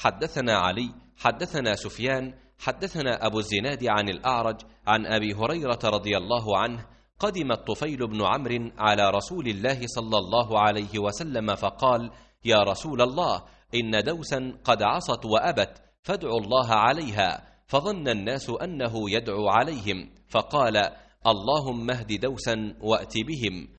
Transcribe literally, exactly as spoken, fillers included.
حدثنا علي حدثنا سفيان حدثنا أبو الزناد عن الأعرج عن أبي هريرة رضي الله عنه قدم الطفيل بن عمرو على رسول الله صلى الله عليه وسلم فقال: يا رسول الله، إن دوسا قد عصت وأبت، فادعوا الله عليها. فظن الناس أنه يدعو عليهم، فقال: اللهم اهد دوسا وأت بهم.